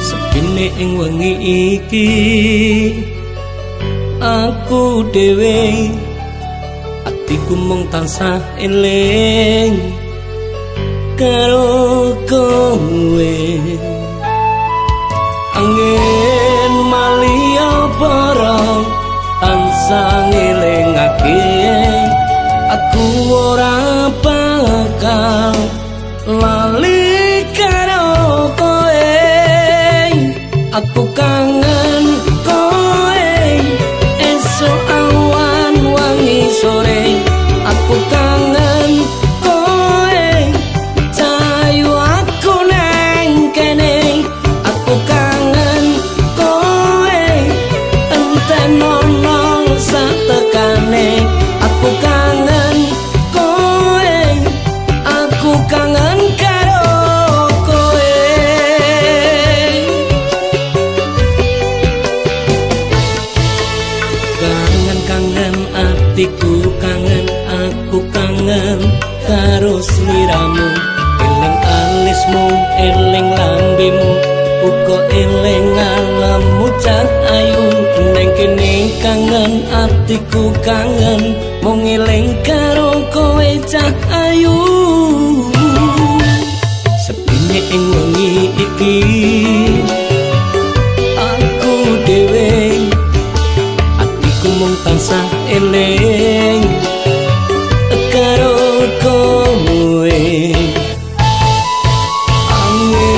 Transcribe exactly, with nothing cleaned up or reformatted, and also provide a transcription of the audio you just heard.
Sepine ing wengi iki aku dhewe atiku mung tansah eling karo kowe. Angin malia para tansah ngelingake aku ora bakal lali karo kowe. Aku kangen kowe esok awan wangi sore. Aku kangen kowe cahayu aku neng kene. Aku kangen kowe enten ono sak tekane. Aku kangen kowe, aku kangen karo kowe. Kangen-kangen atiku kangen, aku kangen karo sliramu. Eling alismu, eling lambemu, uga eling alammu jan ayu. Neng kene kangen atiku kangen, mung eling karo kowe cah ayu. Sepine ing wengi iki aku dhewe atiku mung tansah eling karo kowe. Angin